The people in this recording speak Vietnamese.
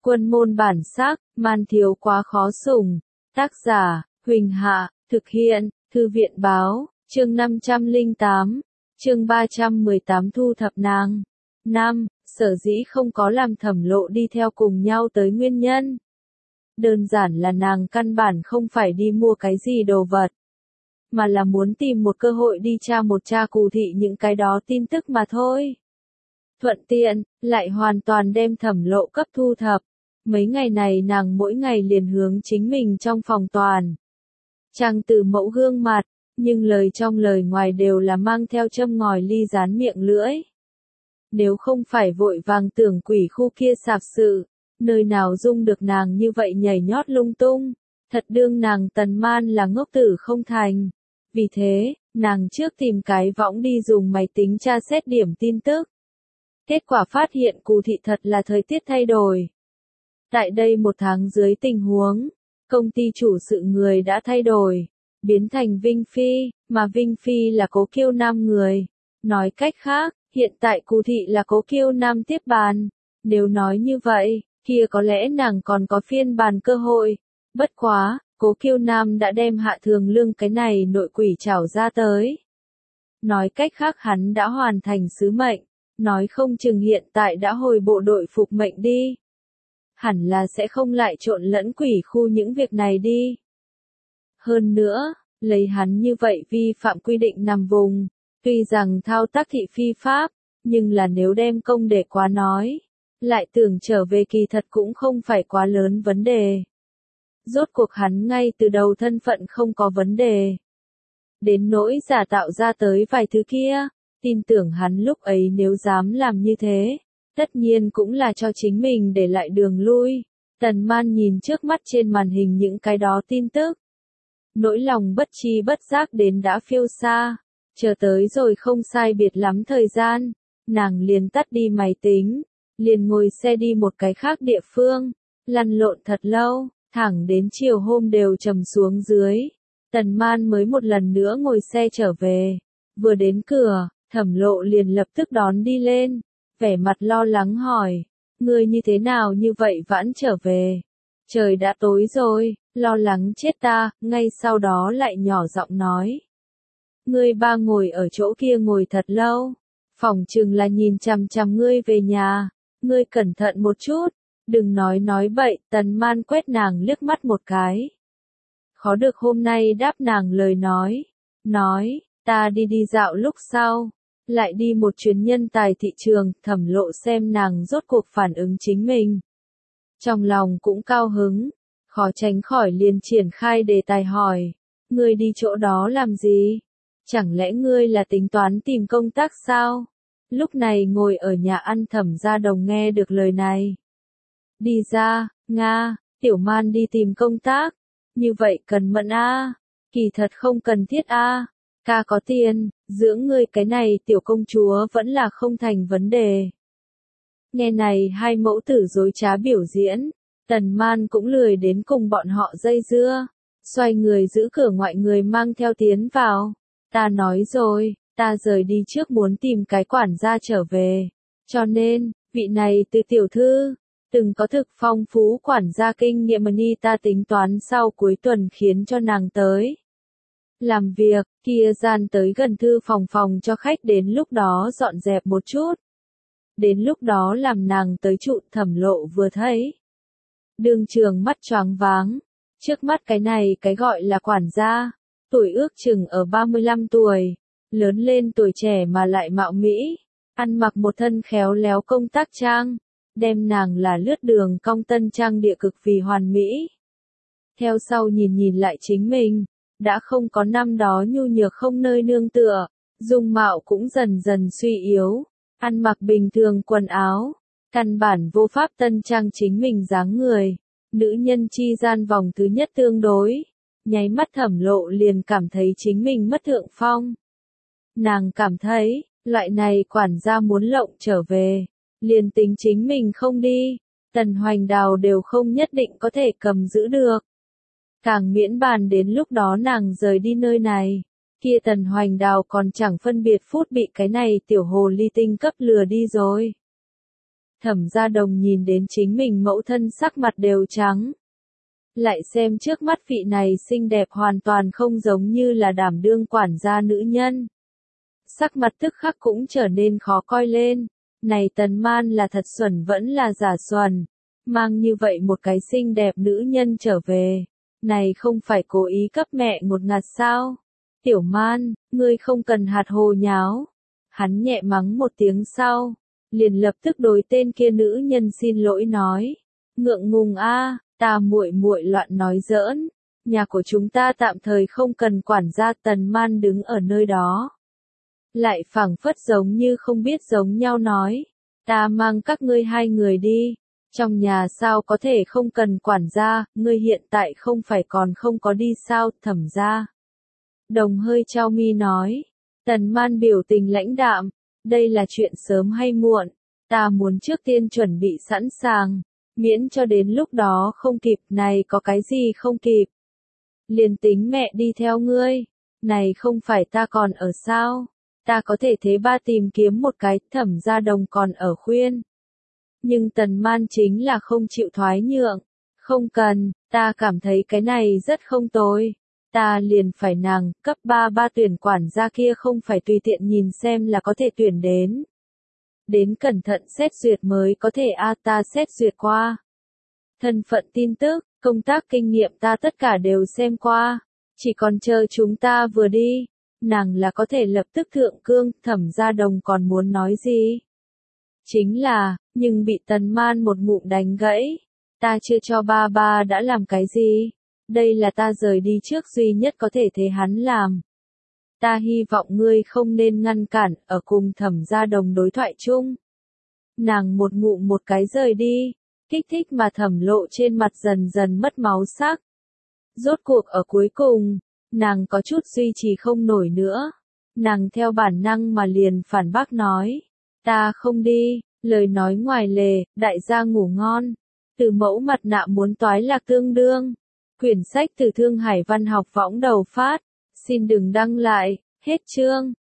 Quân môn bản sắc, man thiếu quá khó sủng. Tác giả, Huỳnh Hạ, thực hiện, Thư viện báo, chương 508, chương 318 thu thập nàng. 5. Sở dĩ không có làm Thẩm Lộ đi theo cùng nhau tới nguyên nhân. Đơn giản là nàng căn bản không phải đi mua cái gì đồ vật, mà là muốn tìm một cơ hội đi tra cụ thị những cái đó tin tức mà thôi. Thuận tiện, lại hoàn toàn đem Thẩm Lộ cấp thu thập. Mấy ngày này nàng mỗi ngày liền hướng chính mình trong phòng toàn trang từ mẫu gương mặt, nhưng lời trong lời ngoài đều là mang theo châm ngòi ly dán miệng lưỡi. Nếu không phải vội vàng tưởng quỷ khu kia sạp sự, nơi nào dung được nàng như vậy nhảy nhót lung tung, thật đương nàng Tần Man là ngốc tử không thành. Vì thế, nàng trước tìm cái võng đi dùng máy tính tra xét điểm tin tức. Kết quả phát hiện cụ thị thật là thời tiết thay đổi. Tại đây một tháng dưới tình huống, công ty chủ sự người đã thay đổi, biến thành Vinh Phi, mà Vinh Phi là Cố Kiêu Nam người. Nói cách khác, hiện tại cụ thị là Cố Kiêu Nam tiếp bàn. Nếu nói như vậy, kia có lẽ nàng còn có phiên bàn cơ hội. Bất quá, Cố Kiêu Nam đã đem Hạ Thường Lương cái này nội quỷ trảo ra tới. Nói cách khác hắn đã hoàn thành sứ mệnh, nói không chừng hiện tại đã hồi bộ đội phục mệnh đi. Hẳn là sẽ không lại trộn lẫn quỷ khu những việc này đi. Hơn nữa, lấy hắn như vậy vi phạm quy định nằm vùng, tuy rằng thao tác thị phi pháp, nhưng là nếu đem công để quá nói, lại tưởng trở về kỳ thật cũng không phải quá lớn vấn đề. Rốt cuộc hắn ngay từ đầu thân phận không có vấn đề. Đến nỗi giả tạo ra tới vài thứ kia, tin tưởng hắn lúc ấy nếu dám làm như thế, tất nhiên cũng là cho chính mình để lại đường lui. Tần Man nhìn trước mắt trên màn hình những cái đó tin tức. Nỗi lòng bất tri bất giác đến đã phiêu xa, chờ tới rồi không sai biệt lắm thời gian, nàng liền tắt đi máy tính, liền ngồi xe đi một cái khác địa phương, lăn lộn thật lâu, thẳng đến chiều hôm đều trầm xuống dưới. Tần Man mới một lần nữa ngồi xe trở về, vừa đến cửa, Thẩm Lộ liền lập tức đón đi lên, vẻ mặt lo lắng hỏi, ngươi như thế nào như vậy vãn trở về? Trời đã tối rồi, lo lắng chết ta, ngay sau đó lại nhỏ giọng nói. Ngươi ba ngồi ở chỗ kia ngồi thật lâu, phỏng chừng là nhìn chằm chằm ngươi về nhà, ngươi cẩn thận một chút, đừng nói bậy. Tần Man quét nàng liếc mắt một cái. Khó được hôm nay đáp nàng lời nói, ta đi dạo lúc sau, lại đi một chuyến nhân tài thị trường. Thẩm Lộ xem nàng rốt cuộc phản ứng chính mình, trong lòng cũng cao hứng, khó tránh khỏi liền triển khai đề tài hỏi, ngươi đi chỗ đó làm gì? Chẳng lẽ ngươi là tính toán tìm công tác sao? Lúc này ngồi ở nhà ăn Thẩm Gia Đồng nghe được lời này. Đi ra, Nga, Tiểu Man đi tìm công tác, như vậy cần mẫn a, kỳ thật không cần thiết a, ca có tiền, dưỡng ngươi cái này tiểu công chúa vẫn là không thành vấn đề. Nghe này hai mẫu tử dối trá biểu diễn, Tần Man cũng lười đến cùng bọn họ dây dưa, xoay người giữ cửa ngoại người mang theo tiến vào. Ta nói rồi, ta rời đi trước muốn tìm cái quản gia trở về, cho nên, vị này từ tiểu thư, từng có thực phong phú quản gia kinh nghiệm ni ta tính toán sau cuối tuần khiến cho nàng tới làm việc, kia gian tới gần thư phòng cho khách đến lúc đó dọn dẹp một chút. Đến lúc đó làm nàng tới trụ. Thẩm Lộ vừa thấy, đương trường mắt choáng váng, trước mắt cái này cái gọi là quản gia, tuổi ước chừng ở 35 tuổi, lớn lên tuổi trẻ mà lại mạo mỹ, ăn mặc một thân khéo léo công tác trang, đem nàng là lướt đường cong tân trang địa cực vì hoàn mỹ. Theo sau nhìn lại chính mình, đã không có năm đó nhu nhược không nơi nương tựa, dung mạo cũng dần dần suy yếu, ăn mặc bình thường quần áo, căn bản vô pháp tân trang chính mình dáng người. Nữ nhân chi gian vòng thứ nhất tương đối, nháy mắt Thẩm Lộ liền cảm thấy chính mình mất thượng phong. Nàng cảm thấy, loại này quản gia muốn lộng trở về, liền tính chính mình không đi, Tần Hoành Đào đều không nhất định có thể cầm giữ được. Càng miễn bàn đến lúc đó nàng rời đi nơi này, kia Tần Hoành Đào còn chẳng phân biệt phút bị cái này tiểu hồ ly tinh cấp lừa đi rồi. Thẩm Gia Đồng nhìn đến chính mình mẫu thân sắc mặt đều trắng. Lại xem trước mắt vị này xinh đẹp hoàn toàn không giống như là đảm đương quản gia nữ nhân. Sắc mặt tức khắc cũng trở nên khó coi lên. Này Tần Man là thật xuẩn vẫn là giả xuẩn. Mang như vậy một cái xinh đẹp nữ nhân trở về. Này không phải cố ý cấp mẹ ngột ngạt sao? Tiểu Man, ngươi không cần hạt hồ nháo. Hắn nhẹ mắng một tiếng sau. Liền lập tức đối tên kia nữ nhân xin lỗi nói. Ngượng ngùng a, ta muội muội loạn nói giỡn. Nhà của chúng ta tạm thời không cần quản gia. Tần Man đứng ở nơi đó. Lại phảng phất giống như không biết giống nhau nói. Ta mang các ngươi hai người đi. Trong nhà sao có thể không cần quản gia, ngươi hiện tại không phải còn không có đi sao? Thẩm Gia Đồng hơi chau mi nói. Tần Man biểu tình lãnh đạm. Đây là chuyện sớm hay muộn. Ta muốn trước tiên chuẩn bị sẵn sàng. Miễn cho đến lúc đó không kịp. Này có cái gì không kịp? Liền tính mẹ đi theo ngươi. Này không phải ta còn ở sao? Ta có thể thế ba tìm kiếm một cái. Thẩm Gia Đồng còn ở khuyên. Nhưng Tần Man chính là không chịu thoái nhượng. Không cần, ta cảm thấy cái này rất không tồi. Ta liền phải nàng, cấp 3 tuyển quản gia kia không phải tùy tiện nhìn xem là có thể tuyển đến. Đến cẩn thận xét duyệt mới có thể ta xét duyệt qua. Thân phận tin tức, công tác kinh nghiệm ta tất cả đều xem qua. Chỉ còn chờ chúng ta vừa đi. Nàng là có thể lập tức thượng cương. Thẩm Gia Đồng còn muốn nói gì? Chính là, nhưng bị Tần Man một ngụm đánh gãy. Ta chưa cho ba đã làm cái gì? Đây là ta rời đi trước duy nhất có thể thế hắn làm. Ta hy vọng ngươi không nên ngăn cản, ở cùng Thẩm Gia Đồng đối thoại chung. Nàng một ngụm một cái rời đi, kích thích mà Thẩm Lộ trên mặt dần dần mất máu sắc. Rốt cuộc ở cuối cùng, nàng có chút duy trì không nổi nữa. Nàng theo bản năng mà liền phản bác nói. Ta không đi, lời nói ngoài lề, đại gia ngủ ngon. Từ mẫu mặt nạ muốn toái lạc tương đương. Quyển sách từ Thương Hải Văn học võng đầu phát. Xin đừng đăng lại, hết chương.